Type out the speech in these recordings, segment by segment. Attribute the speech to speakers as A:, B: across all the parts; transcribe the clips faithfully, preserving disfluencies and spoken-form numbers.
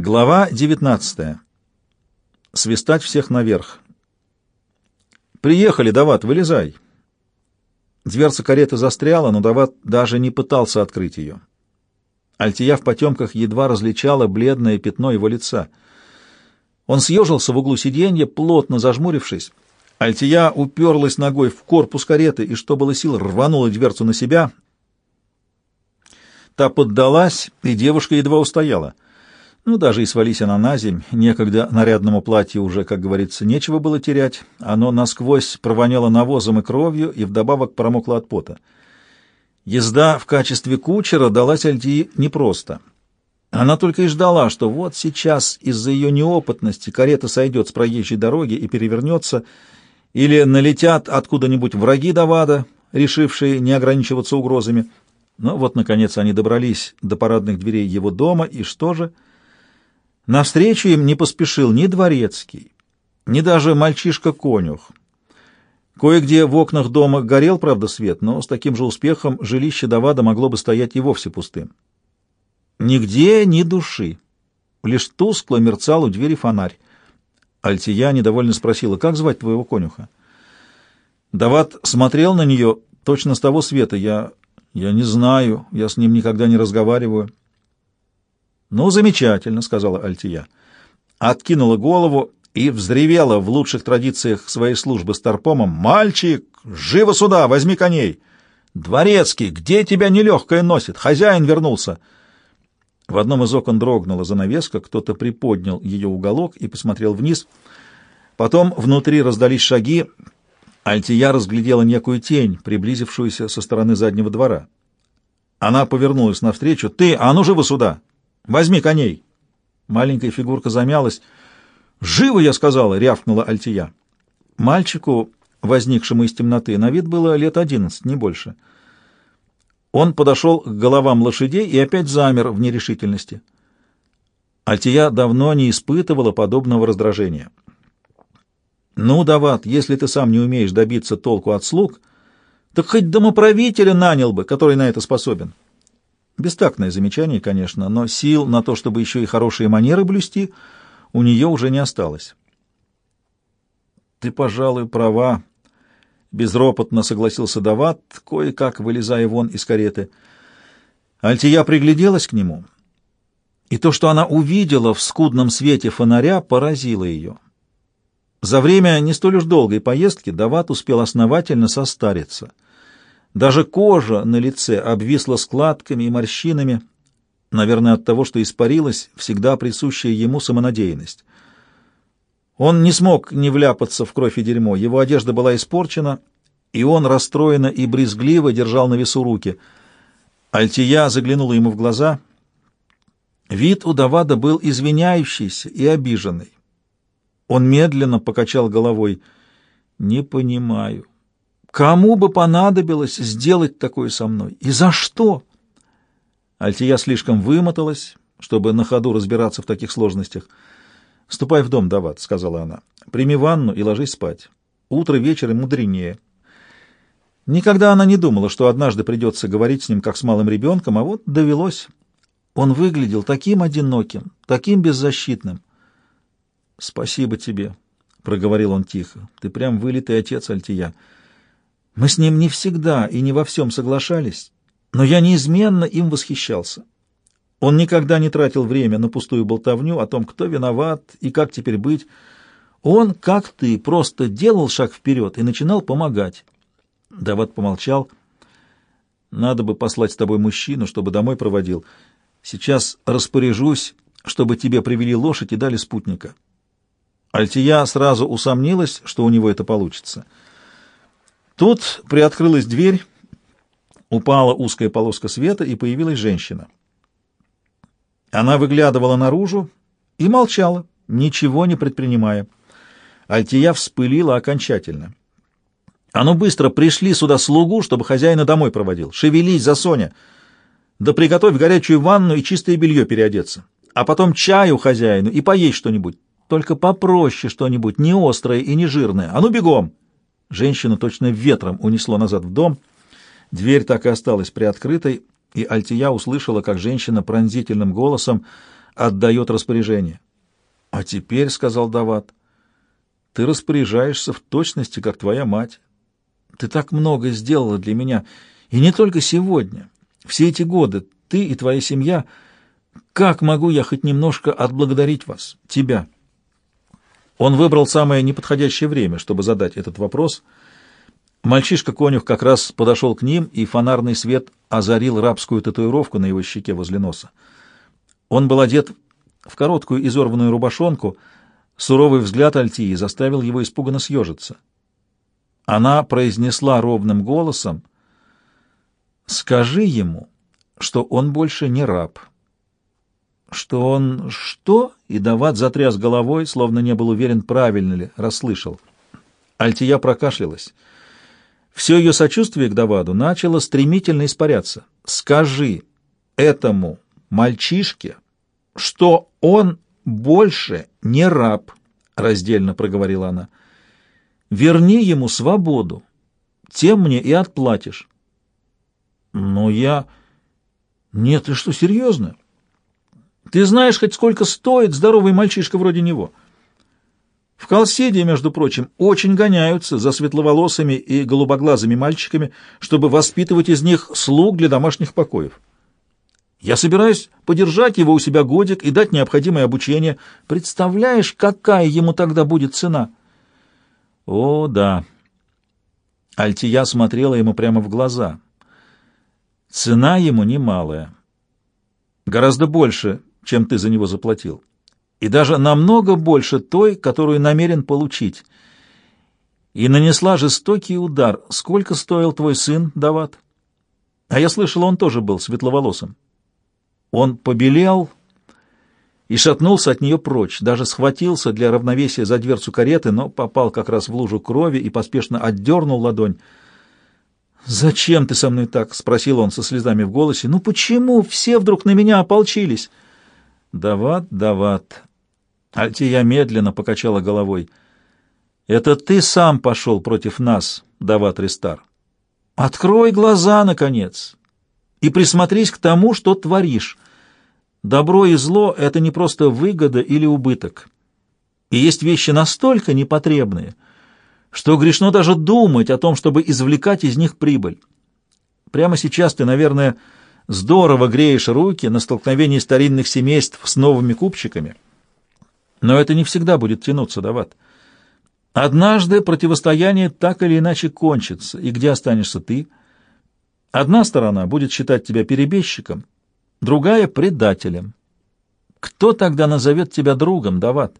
A: Глава девятнадцатая. Свистать всех наверх. «Приехали, Дават, вылезай!» Дверца кареты застряла, но Дават даже не пытался открыть ее. Альтия в потемках едва различала бледное пятно его лица. Он съежился в углу сиденья, плотно зажмурившись. Альтия уперлась ногой в корпус кареты и, что было сил, рванула дверцу на себя. Та поддалась, и девушка едва устояла. Ну, даже и свались она на земь, некогда нарядному платью уже, как говорится, нечего было терять. Оно насквозь провоняло навозом и кровью, и вдобавок промокло от пота. Езда в качестве кучера далась Альтии непросто. Она только и ждала, что вот сейчас из-за ее неопытности карета сойдет с проезжей дороги и перевернется, или налетят откуда-нибудь враги Давада, решившие не ограничиваться угрозами. Но вот, наконец, они добрались до парадных дверей его дома, и что же? Навстречу им не поспешил ни дворецкий, ни даже мальчишка-конюх. Кое-где в окнах дома горел, правда, свет, но с таким же успехом жилище Давада могло бы стоять и вовсе пустым. Нигде ни души, лишь тускло мерцал у двери фонарь. Альтия недовольно спросила: «Как звать твоего конюха?» Давад смотрел на нее точно с того света. «Я... я не знаю, я с ним никогда не разговариваю». «Ну, замечательно», — сказала Альтия. Откинула голову и взревела в лучших традициях своей службы старпомом: «Мальчик, живо сюда, возьми коней! Дворецкий, где тебя нелегкое носит? Хозяин вернулся!» В одном из окон дрогнула занавеска, кто-то приподнял ее уголок и посмотрел вниз. Потом внутри раздались шаги. Альтия разглядела некую тень, приблизившуюся со стороны заднего двора. Она повернулась навстречу. «Ты, а ну живо сюда! Возьми коней!» Маленькая фигурка замялась. «Живо, я сказала!» — рявкнула Альтия. Мальчику, возникшему из темноты, на вид было лет одиннадцать, не больше. Он подошел к головам лошадей и опять замер в нерешительности. Альтия давно не испытывала подобного раздражения. «Ну, Дават, если ты сам не умеешь добиться толку от слуг, так хоть домоправителя нанял бы, который на это способен». Бестактное замечание, конечно, но сил на то, чтобы еще и хорошие манеры блюсти, у нее уже не осталось. «Ты, пожалуй, права», — безропотно согласился Дават, кое-как вылезая вон из кареты. Альтия пригляделась к нему, и то, что она увидела в скудном свете фонаря, поразило ее. За время не столь уж долгой поездки Дават успел основательно состариться. Даже кожа на лице обвисла складками и морщинами, наверное, от того, что испарилась всегда присущая ему самонадеянность. Он не смог не вляпаться в кровь и дерьмо, его одежда была испорчена, и он расстроенно и брезгливо держал на весу руки. Альтия заглянула ему в глаза. Вид у Давада был извиняющийся и обиженный. Он медленно покачал головой. «Не понимаю. Кому бы понадобилось сделать такое со мной? И за что?» Альтия слишком вымоталась, чтобы на ходу разбираться в таких сложностях. «Ступай в дом, Дават», — сказала она. «Прими ванну и ложись спать. Утро вечером мудренее». Никогда она не думала, что однажды придется говорить с ним, как с малым ребенком, а вот довелось. Он выглядел таким одиноким, таким беззащитным. «Спасибо тебе», — проговорил он тихо. «Ты прям вылитый отец, Альтия. Мы с ним не всегда и не во всем соглашались, но я неизменно им восхищался. Он никогда не тратил время на пустую болтовню о том, кто виноват и как теперь быть. Он, как ты, просто делал шаг вперед и начинал помогать». Дават помолчал. «Надо бы послать с тобой мужчину, чтобы домой проводил. Сейчас распоряжусь, чтобы тебе привели лошадь и дали спутника». Альтия сразу усомнилась, что у него это получится. Тут приоткрылась дверь, упала узкая полоска света, и появилась женщина. Она выглядывала наружу и молчала, ничего не предпринимая. Альтия вспылила окончательно. «А ну быстро пришли сюда слугу, чтобы хозяина домой проводил. Шевелись, Засоня! Да приготовь горячую ванну и чистое белье переодеться. А потом чаю хозяину и поесть что-нибудь. Только попроще что-нибудь, не острое и не жирное. А ну бегом!» Женщину точно ветром унесло назад в дом. Дверь так и осталась приоткрытой, и Альтия услышала, как женщина пронзительным голосом отдает распоряжение. «А теперь, — сказал Дават, — ты распоряжаешься в точности, как твоя мать. Ты так много сделала для меня, и не только сегодня. Все эти годы ты и твоя семья. Как могу я хоть немножко отблагодарить вас, тебя?» Он выбрал самое неподходящее время, чтобы задать этот вопрос. Мальчишка-конюх как раз подошел к ним, и фонарный свет озарил рабскую татуировку на его щеке возле носа. Он был одет в короткую изорванную рубашонку. Суровый взгляд Альтии заставил его испуганно съежиться. Она произнесла ровным голосом: «Скажи ему, что он больше не раб». Что он... что? И Дават затряс головой, словно не был уверен, правильно ли расслышал. Альтия прокашлялась. Все ее сочувствие к Даваду начало стремительно испаряться. «Скажи этому мальчишке, что он больше не раб», — раздельно проговорила она. «Верни ему свободу, тем мне и отплатишь». «Но я... Нет, ты что, серьезно? Ты знаешь хоть сколько стоит здоровый мальчишка вроде него? В Калседе, между прочим, очень гоняются за светловолосыми и голубоглазыми мальчиками, чтобы воспитывать из них слуг для домашних покоев. Я собираюсь подержать его у себя годик и дать необходимое обучение. Представляешь, какая ему тогда будет цена?» «О, да». Альтия смотрела ему прямо в глаза. «Цена ему немалая. Гораздо больше, чем ты за него заплатил. И даже намного больше той, которую намерен получить. И нанесла жестокий удар. Сколько стоил твой сын, Дават? А я слышал, он тоже был светловолосым». Он побелел и шатнулся от нее прочь, даже схватился для равновесия за дверцу кареты, но попал как раз в лужу крови и поспешно отдернул ладонь. «Зачем ты со мной так?» — спросил он со слезами в голосе. «Ну почему все вдруг на меня ополчились?» «Дават, Дават». Альтия медленно покачала головой. «Это ты сам пошел против нас, Дават Ристар. Открой глаза, наконец, и присмотрись к тому, что творишь. Добро и зло — это не просто выгода или убыток. И есть вещи настолько непотребные, что грешно даже думать о том, чтобы извлекать из них прибыль. Прямо сейчас ты, наверное, здорово греешь руки на столкновении старинных семейств с новыми купчиками. Но это не всегда будет тянуться, Дават. Однажды противостояние так или иначе кончится, и где останешься ты? Одна сторона будет считать тебя перебежчиком, другая — предателем. Кто тогда назовет тебя другом, Дават?»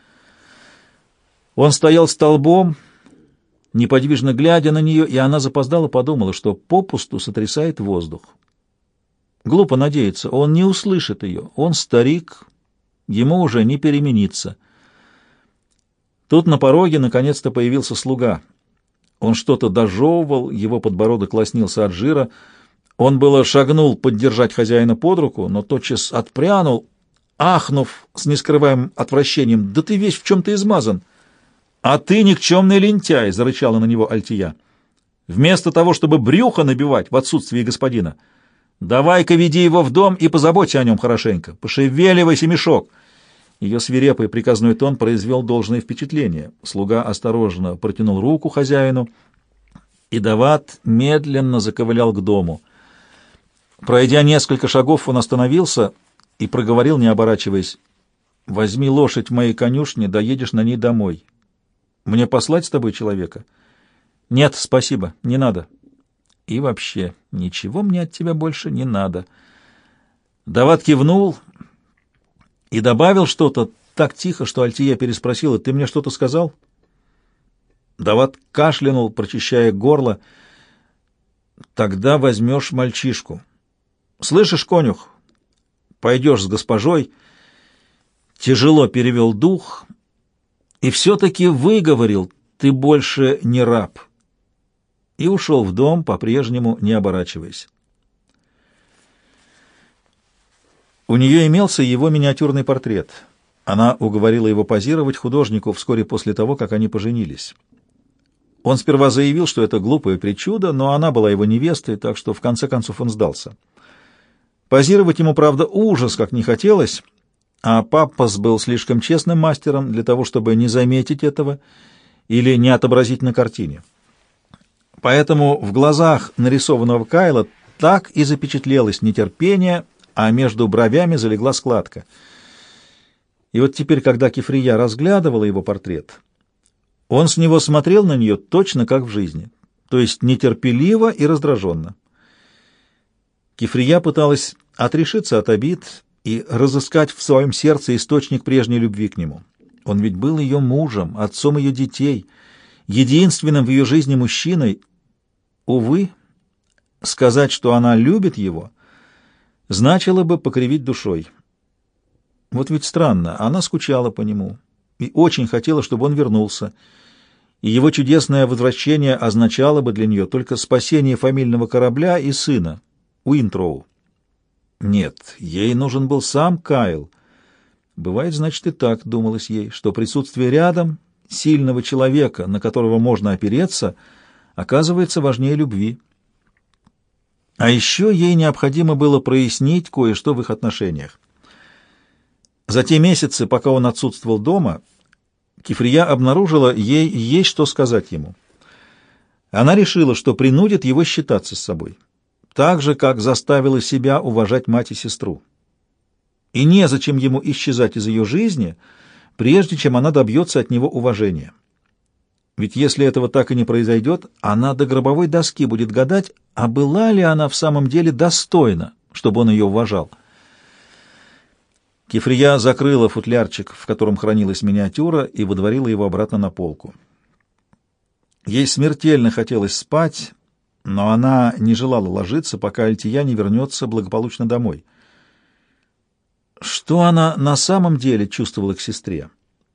A: Он стоял столбом, неподвижно глядя на нее, и она запоздала подумала, что попусту сотрясает воздух. Глупо надеяться, он не услышит ее. Он старик, ему уже не перемениться. Тут на пороге наконец-то появился слуга. Он что-то дожевывал, его подбородок лоснился от жира. Он было шагнул поддержать хозяина под руку, но тотчас отпрянул, ахнув с нескрываемым отвращением: «Да ты весь в чем-то измазан!» «А ты никчемный лентяй!» — зарычала на него Альтия. «Вместо того, чтобы брюхо набивать в отсутствии господина, давай-ка веди его в дом и позаботься о нем хорошенько. Пошевеливайся, мешок!» Ее свирепый приказной тон произвел должное впечатление. Слуга осторожно протянул руку хозяину, и Дават медленно заковылял к дому. Пройдя несколько шагов, он остановился и проговорил, не оборачиваясь: «Возьми лошадь в моей конюшне, доедешь на ней домой. Мне послать с тобой человека?» «Нет, спасибо, не надо. И вообще, ничего мне от тебя больше не надо». Дават кивнул и добавил что-то так тихо, что Альтия переспросила: «Ты мне что-то сказал?» Дават кашлянул, прочищая горло. «Тогда возьмешь мальчишку. Слышишь, конюх? Пойдешь с госпожой». Тяжело перевел дух и все-таки выговорил: «Ты больше не раб», и ушел в дом, по-прежнему не оборачиваясь. У нее имелся его миниатюрный портрет. Она уговорила его позировать художнику вскоре после того, как они поженились. Он сперва заявил, что это глупое причуда, но она была его невестой, так что в конце концов он сдался. Позировать ему, правда, ужас как не хотелось, а Паппас был слишком честным мастером для того, чтобы не заметить этого или не отобразить на картине. Поэтому в глазах нарисованного Кайла так и запечатлелось нетерпение, а между бровями залегла складка. И вот теперь, когда Кифрия разглядывала его портрет, он с него смотрел на нее точно как в жизни, то есть нетерпеливо и раздраженно. Кифрия пыталась отрешиться от обид и разыскать в своем сердце источник прежней любви к нему. Он ведь был ее мужем, отцом ее детей, единственным в ее жизни мужчиной. Увы, сказать, что она любит его, значило бы покривить душой. Вот ведь странно, она скучала по нему и очень хотела, чтобы он вернулся, и его чудесное возвращение означало бы для нее только спасение фамильного корабля и сына, Уинтроу. Нет, ей нужен был сам Кайл. Бывает, значит, и так, думалось ей, что присутствие рядом сильного человека, на которого можно опереться, оказывается важнее любви. А еще ей необходимо было прояснить кое-что в их отношениях. За те месяцы, пока он отсутствовал дома, Кифрия обнаружила, ей есть что сказать ему. Она решила, что принудит его считаться с собой, так же, как заставила себя уважать мать и сестру. И незачем ему исчезать из ее жизни, прежде чем она добьется от него уважения. Ведь если этого так и не произойдет, она до гробовой доски будет гадать, а была ли она в самом деле достойна, чтобы он ее уважал. Кифрия закрыла футлярчик, в котором хранилась миниатюра, и выдворила его обратно на полку. Ей смертельно хотелось спать, но она не желала ложиться, пока Альтия не вернется благополучно домой. Что она на самом деле чувствовала к сестре?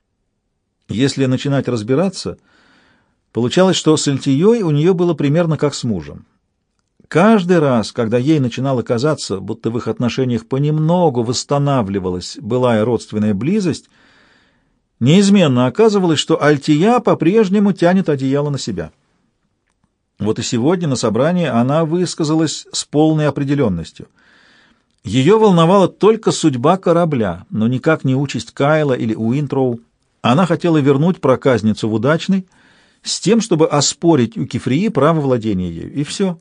A: Если начинать разбираться, получалось, что с Альтией у нее было примерно как с мужем. Каждый раз, когда ей начинало казаться, будто в их отношениях понемногу восстанавливалась былая родственная близость, неизменно оказывалось, что Альтия по-прежнему тянет одеяло на себя. Вот и сегодня на собрании она высказалась с полной определенностью. Ее волновала только судьба корабля, но никак не участь Кайла или Уинтроу. Она хотела вернуть проказницу в Удачный с тем, чтобы оспорить у Кифрии право владения ею, и все.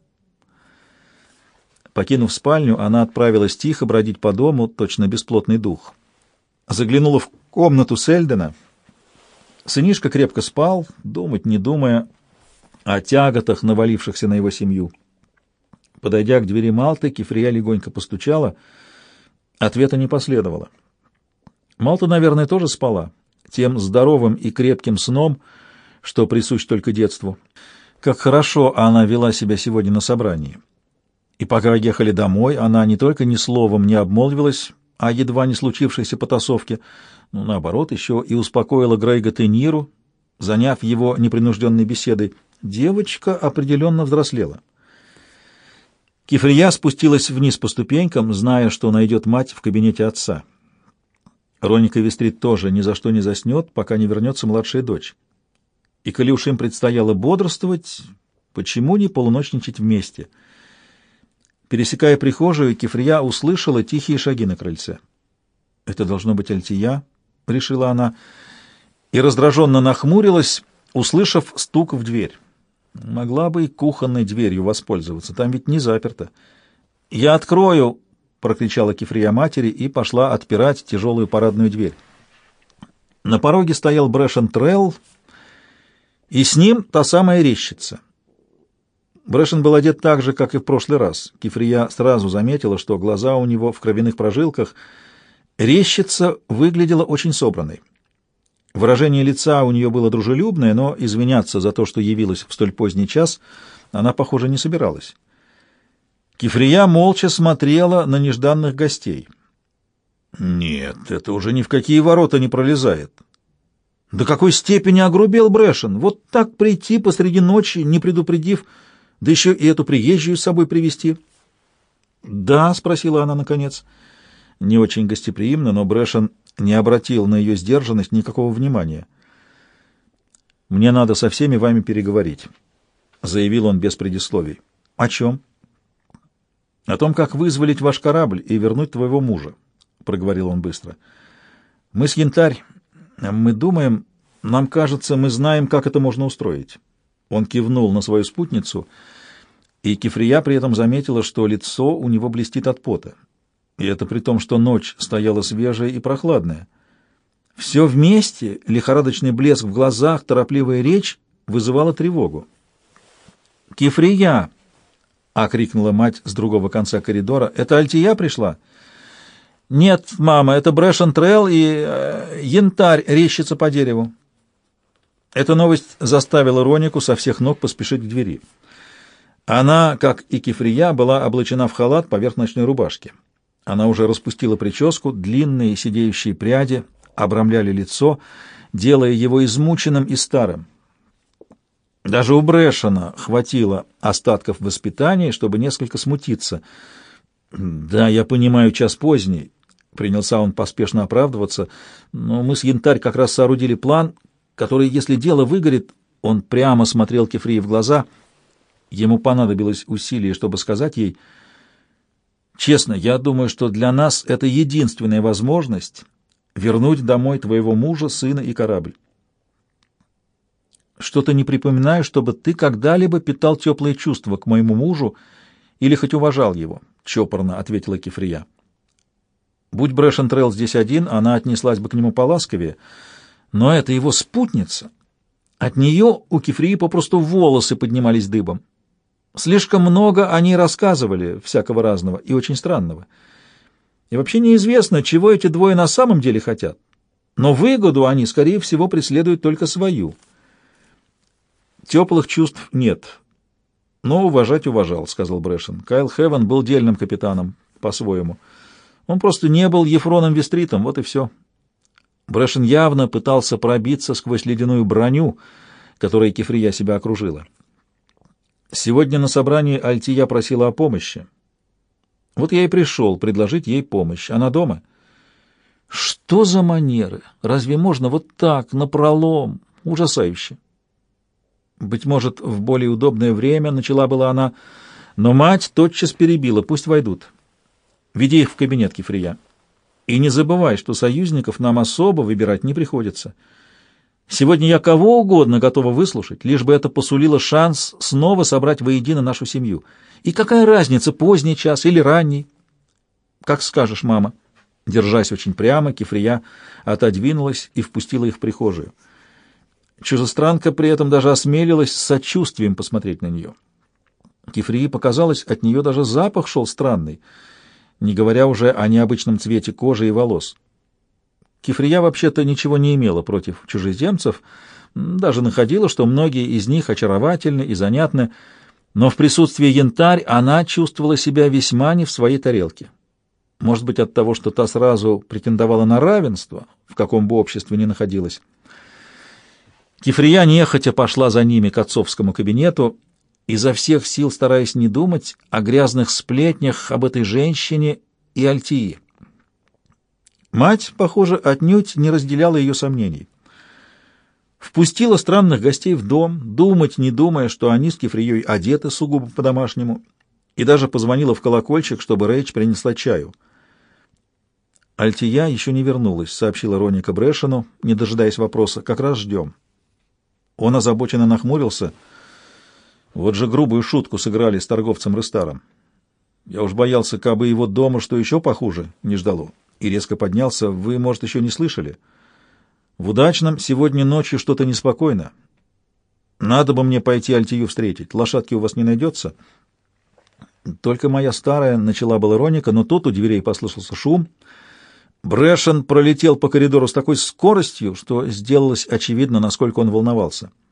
A: Покинув спальню, она отправилась тихо бродить по дому, точно бесплотный дух. Заглянула в комнату Сельдена. Сынишка крепко спал, думать не думая о тяготах, навалившихся на его семью. Подойдя к двери Малты, Кифрия легонько постучала. Ответа не последовало. Малта, наверное, тоже спала, тем здоровым и крепким сном, что присущ только детству. Как хорошо она вела себя сегодня на собрании. И пока ехали домой, она не только ни словом не обмолвилась о едва не случившейся потасовке, но, наоборот, еще и успокоила Грейга Тениру, заняв его непринужденной беседой. Девочка определенно взрослела. Кифрия спустилась вниз по ступенькам, зная, что найдет мать в кабинете отца. Роника Вестрит тоже ни за что не заснет, пока не вернется младшая дочь. И коли уж им предстояло бодрствовать, почему не полуночничать вместе? Пересекая прихожую, Кифрия услышала тихие шаги на крыльце. «Это должно быть Альтия», — решила она, и раздраженно нахмурилась, услышав стук в дверь. Могла бы и кухонной дверью воспользоваться, там ведь не заперто. «Я открою!» — прокричала Кифрия матери и пошла отпирать тяжелую парадную дверь. На пороге стоял Брэшен Трелл, и с ним та самая резчица. Брэшен был одет так же, как и в прошлый раз. Кифрия сразу заметила, что глаза у него в кровяных прожилках. Резчица выглядела очень собранной. Выражение лица у нее было дружелюбное, но извиняться за то, что явилась в столь поздний час, она, похоже, не собиралась. Кифрия молча смотрела на нежданных гостей. Нет, это уже ни в какие ворота не пролезает. До какой степени огрубел Брэшен? Вот так прийти посреди ночи, не предупредив, да еще и эту приезжую с собой привести. «Да?» — спросила она наконец. Не очень гостеприимно, но Брэшен не обратил на ее сдержанность никакого внимания. «Мне надо со всеми вами переговорить», — заявил он без предисловий. «О чем?» «О том, как вызволить ваш корабль и вернуть твоего мужа», — проговорил он быстро. Мы с Янтарь, мы думаем, нам кажется, мы знаем, как это можно устроить. Он кивнул на свою спутницу, и Кефрия при этом заметила, что лицо у него блестит от пота. И это при том, что ночь стояла свежая и прохладная. Все вместе, лихорадочный блеск в глазах, торопливая речь, вызывало тревогу. «Кефрия!» — окрикнула мать с другого конца коридора. «Это Альтия пришла?» «Нет, мама, это Брэшен-Трелл и э, Янтарь рещется по дереву». Эта новость заставила Ронику со всех ног поспешить к двери. Она, как и Кефрия, была облачена в халат поверх ночной рубашки. Она уже распустила прическу, длинные сидеющие пряди обрамляли лицо, делая его измученным и старым. Даже у Брэшена хватило остатков воспитания, чтобы несколько смутиться. «Да, я понимаю, час поздний», — принялся он поспешно оправдываться, «но мы с Янтарь как раз соорудили план, который, если дело выгорит...» Он прямо смотрел Кефрии в глаза. Ему понадобилось усилие, чтобы сказать ей: «Честно, я думаю, что для нас это единственная возможность вернуть домой твоего мужа, сына и корабль. Что-то не припоминаю, чтобы ты когда-либо питал теплые чувства к моему мужу или хоть уважал его», — чопорно ответила Кефрия. Будь Брэшен-Трелл здесь один, она отнеслась бы к нему поласковее, но это его спутница. От нее у Кефрии попросту волосы поднимались дыбом. Слишком много они рассказывали, всякого разного и очень странного. И вообще неизвестно, чего эти двое на самом деле хотят. Но выгоду они, скорее всего, преследуют только свою. Теплых чувств нет. Но уважать уважал, — сказал Брэшен. Кайл Хевен был дельным капитаном, по-своему. Он просто не был Ефроном Вестритом, вот и все. Брэшен явно пытался пробиться сквозь ледяную броню, которой Кефрия себя окружила. Сегодня на собрании Альтия просила о помощи. Вот я и пришел предложить ей помощь. Она дома? Что за манеры? Разве можно вот так, напролом? Ужасающе. Быть может, в более удобное время начала была она, но мать тотчас перебила. Пусть войдут. Веди их в кабинет, Кефрия. И не забывай, что союзников нам особо выбирать не приходится. Сегодня я кого угодно готова выслушать, лишь бы это посулило шанс снова собрать воедино нашу семью. И какая разница, поздний час или ранний? Как скажешь, мама. Держась очень прямо, Кефрия отодвинулась и впустила их в прихожую. Чужестранка при этом даже осмелилась с сочувствием посмотреть на нее. Кефрии показалось, от нее даже запах шел странный, не говоря уже о необычном цвете кожи и волос. Кефрия вообще-то ничего не имела против чужеземцев, даже находила, что многие из них очаровательны и занятны, но в присутствии Янтарь она чувствовала себя весьма не в своей тарелке. Может быть, от того, что та сразу претендовала на равенство, в каком бы обществе ни находилась. Кефрия нехотя пошла за ними к отцовскому кабинету, изо всех сил стараясь не думать о грязных сплетнях об этой женщине и Альтии. Мать, похоже, отнюдь не разделяла ее сомнений. Впустила странных гостей в дом, думать не думая, что они с Кефрией одеты сугубо по-домашнему, и даже позвонила в колокольчик, чтобы Рэйч принесла чаю. «Альтия еще не вернулась», — сообщила Роника Брэшену, не дожидаясь вопроса. «Как раз ждем». Он озабоченно нахмурился. Вот же грубую шутку сыграли с торговцем Рестаром. Я уж боялся, кабы его дома что еще похуже не ждало. И резко поднялся. Вы, может, еще не слышали? В Удачном сегодня ночью что-то неспокойно. Надо бы мне пойти Альтию встретить. Лошадки у вас не найдется? Только моя старая, начала была Роника, но тут у дверей послышался шум. Брэшен пролетел по коридору с такой скоростью, что сделалось очевидно, насколько он волновался.